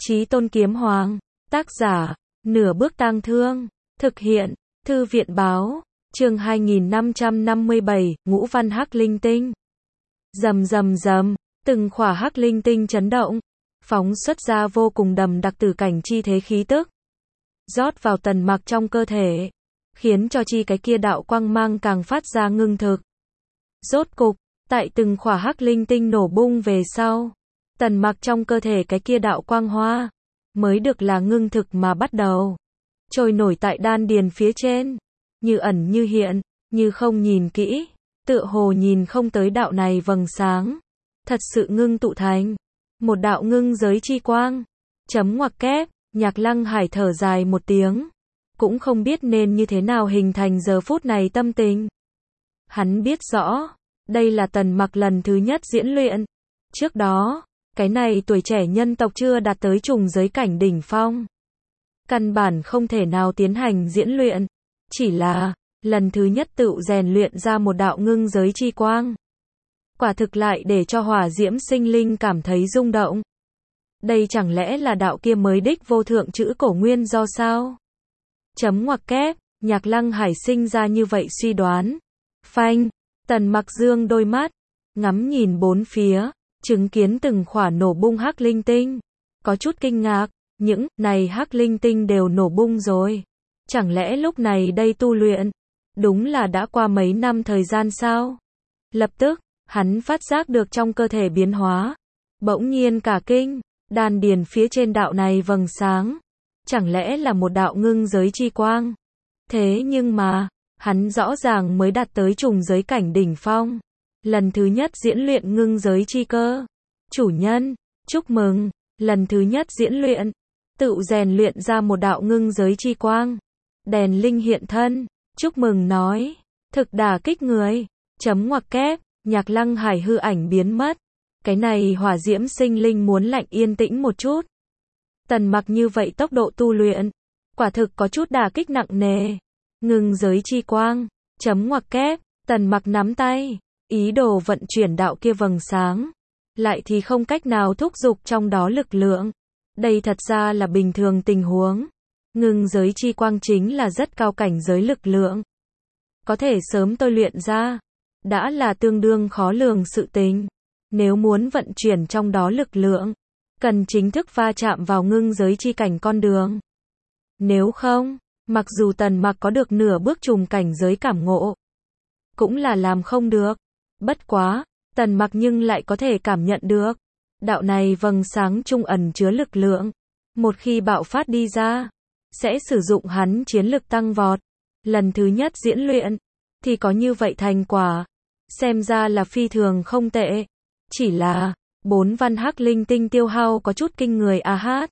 Chí Tôn Kiếm Hoàng. Tác giả, Nửa Bước Tang Thương. Thực hiện, Thư viện Báo. Chương 2557, Ngũ Văn Hắc Linh Tinh. Rầm rầm rầm, từng khỏa hắc linh tinh chấn động, phóng xuất ra vô cùng đậm đặc tử cảnh chi thế khí tức, rót vào Tần Mặc trong cơ thể, khiến cho chi cái kia đạo quang mang càng phát ra ngưng thực. Rốt cục, tại từng khỏa hắc linh tinh nổ bung về sau, Tần Mặc trong cơ thể cái kia đạo quang hoa mới được là ngưng thực mà bắt đầu trôi nổi tại đan điền phía trên, như ẩn như hiện, như không nhìn kỹ, tựa hồ nhìn không tới đạo này vầng sáng, thật sự ngưng tụ thành một đạo ngưng giới chi quang. Chấm ngoặc kép, Nhạc Lăng Hải thở dài một tiếng, cũng không biết nên như thế nào hình thành giờ phút này tâm tình. Hắn biết rõ, đây là Tần Mặc lần thứ nhất diễn luyện. Trước đó, cái này tuổi trẻ nhân tộc chưa đạt tới trùng giới cảnh đỉnh phong, căn bản không thể nào tiến hành diễn luyện, chỉ là lần thứ nhất tự rèn luyện ra một đạo ngưng giới chi quang. Quả thực lại để cho hỏa diễm sinh linh cảm thấy rung động. Đây chẳng lẽ là đạo kia mới đích vô thượng chữ cổ nguyên do sao? Chấm ngoặc kép, Nhạc Lăng Hải sinh ra như vậy suy đoán. Phanh, Tần Mặc dương đôi mắt, ngắm nhìn bốn phía, chứng kiến từng khỏa nổ bung hắc linh tinh, có chút kinh ngạc, những này hắc linh tinh đều nổ bung rồi. Chẳng lẽ lúc này đây tu luyện, đúng là đã qua mấy năm thời gian sao? Lập tức, hắn phát giác được trong cơ thể biến hóa, bỗng nhiên cả kinh, đan điền phía trên đạo này vầng sáng, chẳng lẽ là một đạo ngưng giới chi quang? Thế nhưng mà, hắn rõ ràng mới đạt tới trùng giới cảnh đỉnh phong, lần thứ nhất diễn luyện ngưng giới chi cơ. Chủ nhân, chúc mừng, lần thứ nhất diễn luyện, tự rèn luyện ra một đạo ngưng giới chi quang. Đèn linh hiện thân, chúc mừng nói, thực đả kích người. Chấm ngoặc kép, Nhạc Lăng Hải hư ảnh biến mất. Cái này hỏa diễm sinh linh muốn lạnh yên tĩnh một chút. Tần Mặc như vậy tốc độ tu luyện, quả thực có chút đả kích nặng nề. Ngưng giới chi quang, chấm ngoặc kép, Tần Mặc nắm tay, ý đồ vận chuyển đạo kia vầng sáng, lại thì không cách nào thúc giục trong đó lực lượng. Đây thật ra là bình thường tình huống. Ngưng giới chi quang chính là rất cao cảnh giới lực lượng, có thể sớm tôi luyện ra, đã là tương đương khó lường sự tình. Nếu muốn vận chuyển trong đó lực lượng, cần chính thức va chạm vào ngưng giới chi cảnh con đường. Nếu không, mặc dù Tần Mặc có được nửa bước trùng cảnh giới cảm ngộ, cũng là làm không được. Bất quá, Tần Mặc nhưng lại có thể cảm nhận được, đạo này vầng sáng trung ẩn chứa lực lượng, một khi bạo phát đi ra, sẽ sử dụng hắn chiến lực tăng vọt. Lần thứ nhất diễn luyện, thì có như vậy thành quả, xem ra là phi thường không tệ. Chỉ là, 4 văn hắc linh tinh tiêu hao có chút kinh người a hát.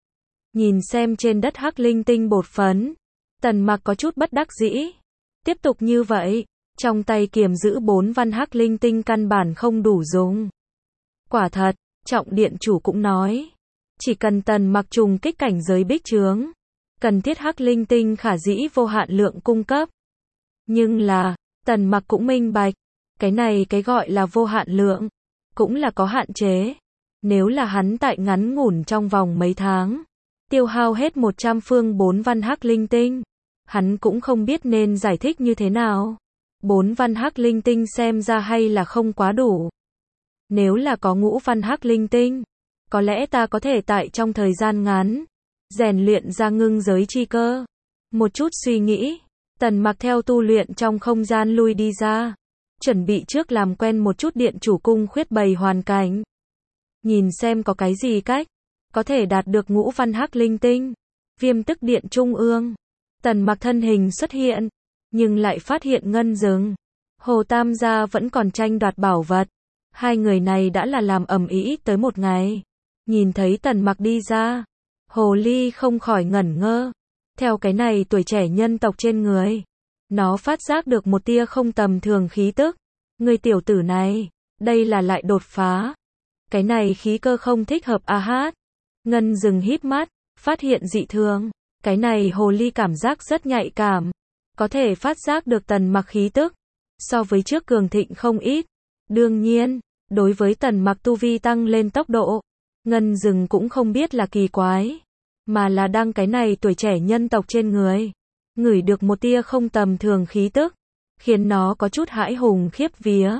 Nhìn xem trên đất hắc linh tinh bột phấn, Tần Mặc có chút bất đắc dĩ. Tiếp tục như vậy, trong tay kiềm giữ 4 văn hắc linh tinh căn bản không đủ dùng. Quả thật, Trọng Điện Chủ cũng nói, chỉ cần Tần Mặc trùng kích cảnh giới bích trướng, cần thiết hắc linh tinh khả dĩ vô hạn lượng cung cấp. Nhưng là, Tần Mặc cũng minh bạch, cái này cái gọi là vô hạn lượng, cũng là có hạn chế. Nếu là hắn tại ngắn ngủn trong vòng mấy tháng, tiêu hao hết 100 phương 4 văn hắc linh tinh, hắn cũng không biết nên giải thích như thế nào. 4 văn hắc linh tinh xem ra hay là không quá đủ. Nếu là có ngũ văn hắc linh tinh, có lẽ ta có thể tại trong thời gian ngắn rèn luyện ra ngưng giới chi cơ. Một chút suy nghĩ, Tần Mặc theo tu luyện trong không gian lui đi ra, chuẩn bị trước làm quen một chút điện chủ cung khuyết bày hoàn cảnh. Nhìn xem có cái gì cách có thể đạt được ngũ văn hắc linh tinh. Viêm Tức Điện trung ương, Tần Mặc thân hình xuất hiện, nhưng lại phát hiện Ngân Dừng, Hồ Tam gia vẫn còn tranh đoạt bảo vật. Hai người này đã là làm ầm ĩ tới một ngày. Nhìn thấy Tần Mặc đi ra, Hồ Ly không khỏi ngẩn ngơ. Theo cái này tuổi trẻ nhân tộc trên người, nó phát giác được một tia không tầm thường khí tức. Người tiểu tử này, đây là lại đột phá. Cái này khí cơ không thích hợp a hát. Ngân Dừng híp mắt, phát hiện dị thường. Cái này Hồ Ly cảm giác rất nhạy cảm, có thể phát giác được Tần Mặc khí tức so với trước cường thịnh không ít. Đương nhiên, đối với Tần Mặc tu vi tăng lên tốc độ, Ngân Dừng cũng không biết là kỳ quái, mà là đang cái này tuổi trẻ nhân tộc trên người, ngửi được một tia không tầm thường khí tức, khiến nó có chút hãi hùng khiếp vía.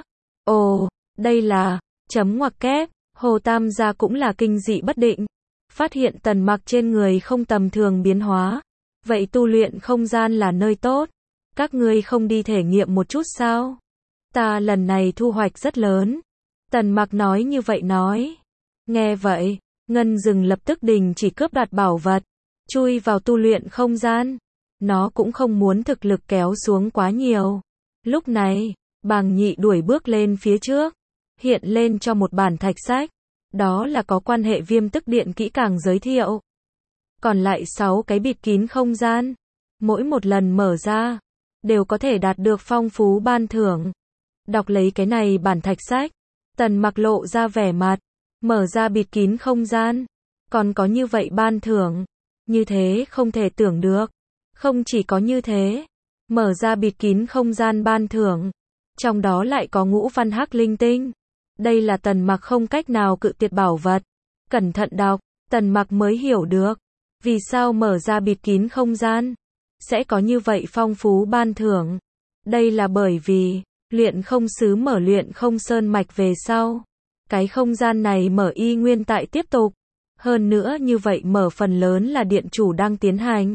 Ồ, đây là, chấm ngoặc kép, Hồ Tam gia cũng là kinh dị bất định, phát hiện Tần Mặc trên người không tầm thường biến hóa. Vậy tu luyện không gian là nơi tốt, các ngươi không đi thể nghiệm một chút sao? Ta lần này thu hoạch rất lớn. Tần Mặc nói như vậy nói. Nghe vậy, Ngân Dừng lập tức đình chỉ cướp đoạt bảo vật, chui vào tu luyện không gian. Nó cũng không muốn thực lực kéo xuống quá nhiều. Lúc này, Bàng Nhị đuổi bước lên phía trước, hiện lên cho một bản thạch sách. Đó là có quan hệ Viêm Tức Điện kỹ càng giới thiệu. Còn lại 6 cái bịt kín không gian, mỗi một lần mở ra, đều có thể đạt được phong phú ban thưởng. Đọc lấy cái này bản thạch sách, Tần Mặc lộ ra vẻ mặt, mở ra bịt kín không gian, còn có như vậy ban thưởng, như thế không thể tưởng được. Không chỉ có như thế, mở ra bịt kín không gian ban thưởng, trong đó lại có ngũ văn hắc linh tinh. Đây là Tần Mặc không cách nào cự tuyệt bảo vật. Cẩn thận đọc, Tần Mặc mới hiểu được, vì sao mở ra bịt kín không gian, sẽ có như vậy phong phú ban thưởng. Đây là bởi vì, luyện không sứ mở luyện không sơn mạch về sau. Cái không gian này mở y nguyên tại tiếp tục. Hơn nữa như vậy mở phần lớn là điện chủ đang tiến hành.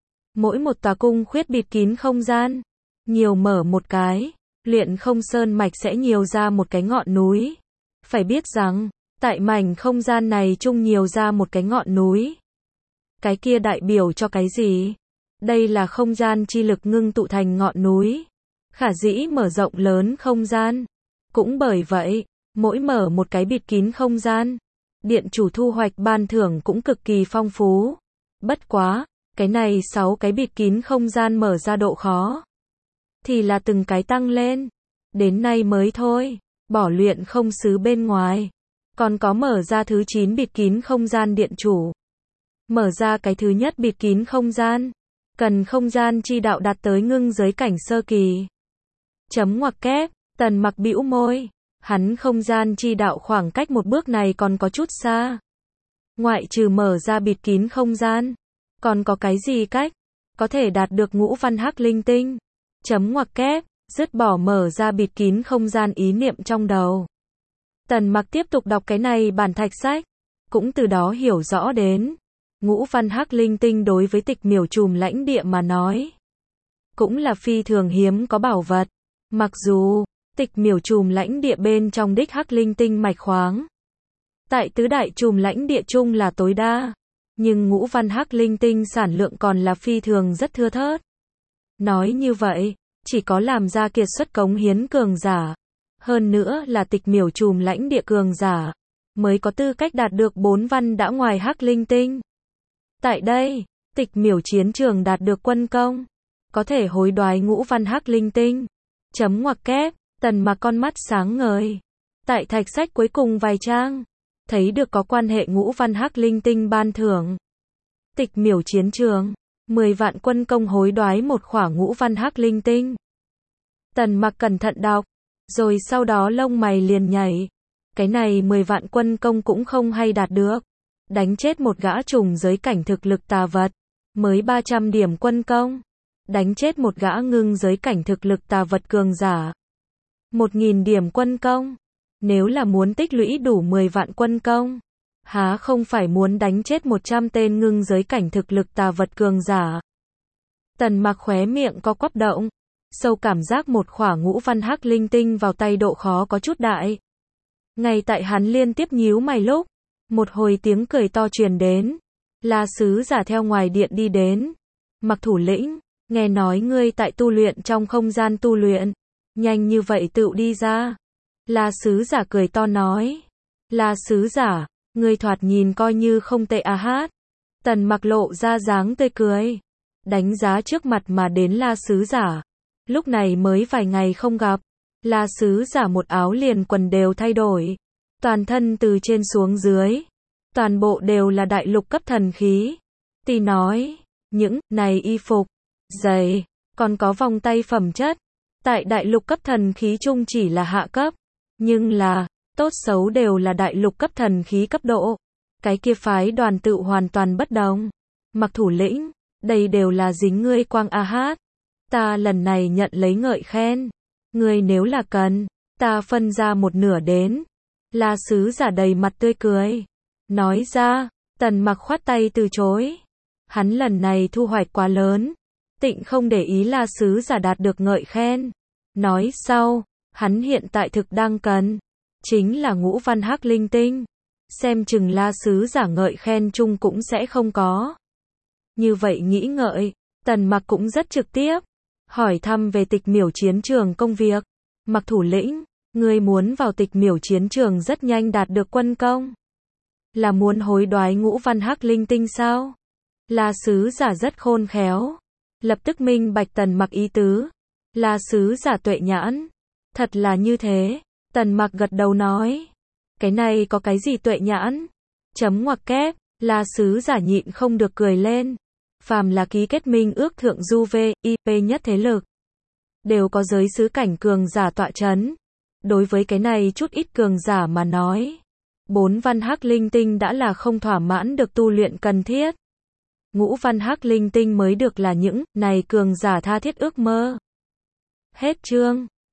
Mỗi một tòa cung khuyết bịt kín không gian, nhiều mở một cái, luyện không sơn mạch sẽ nhiều ra một cái ngọn núi. Phải biết rằng, tại mảnh không gian này chung nhiều ra một cái ngọn núi. Cái kia đại biểu cho cái gì? Đây là không gian chi lực ngưng tụ thành ngọn núi. Khả dĩ mở rộng lớn không gian. Cũng bởi vậy, mỗi mở một cái bịt kín không gian, điện chủ thu hoạch ban thưởng cũng cực kỳ phong phú. Bất quá, cái này 6 cái bịt kín không gian mở ra độ khó thì là từng cái tăng lên. Đến nay mới thôi, bỏ luyện không sứ bên ngoài, còn có mở ra thứ 9 bịt kín không gian điện chủ. Mở ra cái thứ nhất bịt kín không gian, cần không gian chi đạo đạt tới ngưng giới cảnh sơ kỳ. Chấm ngoặc kép, Tần Mặc bĩu môi, hắn không gian chi đạo khoảng cách một bước này còn có chút xa. Ngoại trừ mở ra bịt kín không gian, còn có cái gì cách có thể đạt được ngũ văn hắc linh tinh? Chấm ngoặc kép, dứt bỏ mở ra bịt kín không gian ý niệm trong đầu. Tần Mặc tiếp tục đọc cái này bản thạch sách, cũng từ đó hiểu rõ đến, ngũ văn hắc linh tinh đối với Tịch Miểu Trùm lãnh địa mà nói, cũng là phi thường hiếm có bảo vật. Mặc dù, Tịch Miểu Trùm lãnh địa bên trong đích hắc linh tinh mạch khoáng, tại tứ đại trùm lãnh địa chung là tối đa, nhưng ngũ văn hắc linh tinh sản lượng còn là phi thường rất thưa thớt. Nói như vậy, chỉ có làm ra kiệt xuất cống hiến cường giả, hơn nữa là Tịch Miểu Trùm lãnh địa cường giả, mới có tư cách đạt được 4 văn đã ngoài hắc linh tinh. Tại đây, Tịch Miểu chiến trường đạt được quân công, có thể hối đoái ngũ văn hắc linh tinh. Chấm ngoặc kép, Tần Mặc con mắt sáng ngời. Tại thạch sách cuối cùng vài trang, thấy được có quan hệ ngũ văn hắc linh tinh ban thưởng. Tịch Miểu chiến trường, 10 vạn quân công hối đoái một khỏa ngũ văn hắc linh tinh. Tần Mặc cẩn thận đọc, rồi sau đó lông mày liền nhảy. Cái này 10 vạn quân công cũng không hay đạt được. Đánh chết một gã trùng giới cảnh thực lực tà vật, mới 300 điểm quân công. Đánh chết một gã ngưng giới cảnh thực lực tà vật cường giả, 1000 điểm quân công. Nếu là muốn tích lũy đủ 10 vạn quân công, há không phải muốn đánh chết 100 tên ngưng giới cảnh thực lực tà vật cường giả. Tần Mặc khóe miệng có quắp động, sâu cảm giác một khỏa ngũ văn hắc linh tinh vào tay độ khó có chút đại. Ngay tại hắn liên tiếp nhíu mày lúc, một hồi tiếng cười to truyền đến. La sứ giả theo ngoài điện đi đến. Mặc thủ lĩnh, nghe nói ngươi tại tu luyện trong không gian tu luyện, nhanh như vậy tựu đi ra. La sứ giả cười to nói. La sứ giả, ngươi thoạt nhìn coi như không tệ à hát. Tần Mặc lộ ra dáng tươi cười, đánh giá trước mặt mà đến La sứ giả. Lúc này mới vài ngày không gặp, La sứ giả một áo liền quần đều thay đổi, toàn thân từ trên xuống dưới, toàn bộ đều là đại lục cấp thần khí. Tỷ nói, những này y phục, giày, còn có vòng tay phẩm chất, tại đại lục cấp thần khí chung chỉ là hạ cấp, nhưng là tốt xấu đều là đại lục cấp thần khí cấp độ. Cái kia phái đoàn tự hoàn toàn bất đồng. Mặc thủ lĩnh, đây đều là dính ngươi quang a hát. Ta lần này nhận lấy ngợi khen. Ngươi nếu là cần, ta phân ra một nửa đến. La sứ giả đầy mặt tươi cười. Nói ra, Tần Mặc khoát tay từ chối. Hắn lần này thu hoạch quá lớn. Tịnh không để ý La sứ giả đạt được ngợi khen. Nói sau, hắn hiện tại thực đang cần. Chính là ngũ văn hắc linh tinh. Xem chừng La sứ giả ngợi khen chung cũng sẽ không có. Như vậy nghĩ ngợi, Tần Mặc cũng rất trực tiếp. Hỏi thăm về Tịch Miểu chiến trường công việc. Mặc thủ lĩnh, ngươi muốn vào Tịch Miểu chiến trường rất nhanh đạt được quân công. Là muốn hối đoái ngũ văn hắc linh tinh sao? La sứ giả rất khôn khéo. Lập tức minh bạch Tần Mặc ý tứ. La sứ giả tuệ nhãn. Thật là như thế. Tần Mặc gật đầu nói. Cái này có cái gì tuệ nhãn? Chấm ngoặc kép. La sứ giả nhịn không được cười lên. Phàm là ký kết minh ước thượng du VIP nhất thế lực, đều có giới sứ cảnh cường giả tọa chấn. Đối với cái này chút ít cường giả mà nói, 4 văn hắc linh tinh đã là không thỏa mãn được tu luyện cần thiết. Ngũ văn hắc linh tinh mới được là những này cường giả tha thiết ước mơ. Hết chương.